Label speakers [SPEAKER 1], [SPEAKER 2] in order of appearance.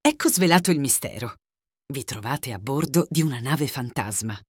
[SPEAKER 1] Ecco svelato il mistero. Vi trovate a bordo di una nave fantasma.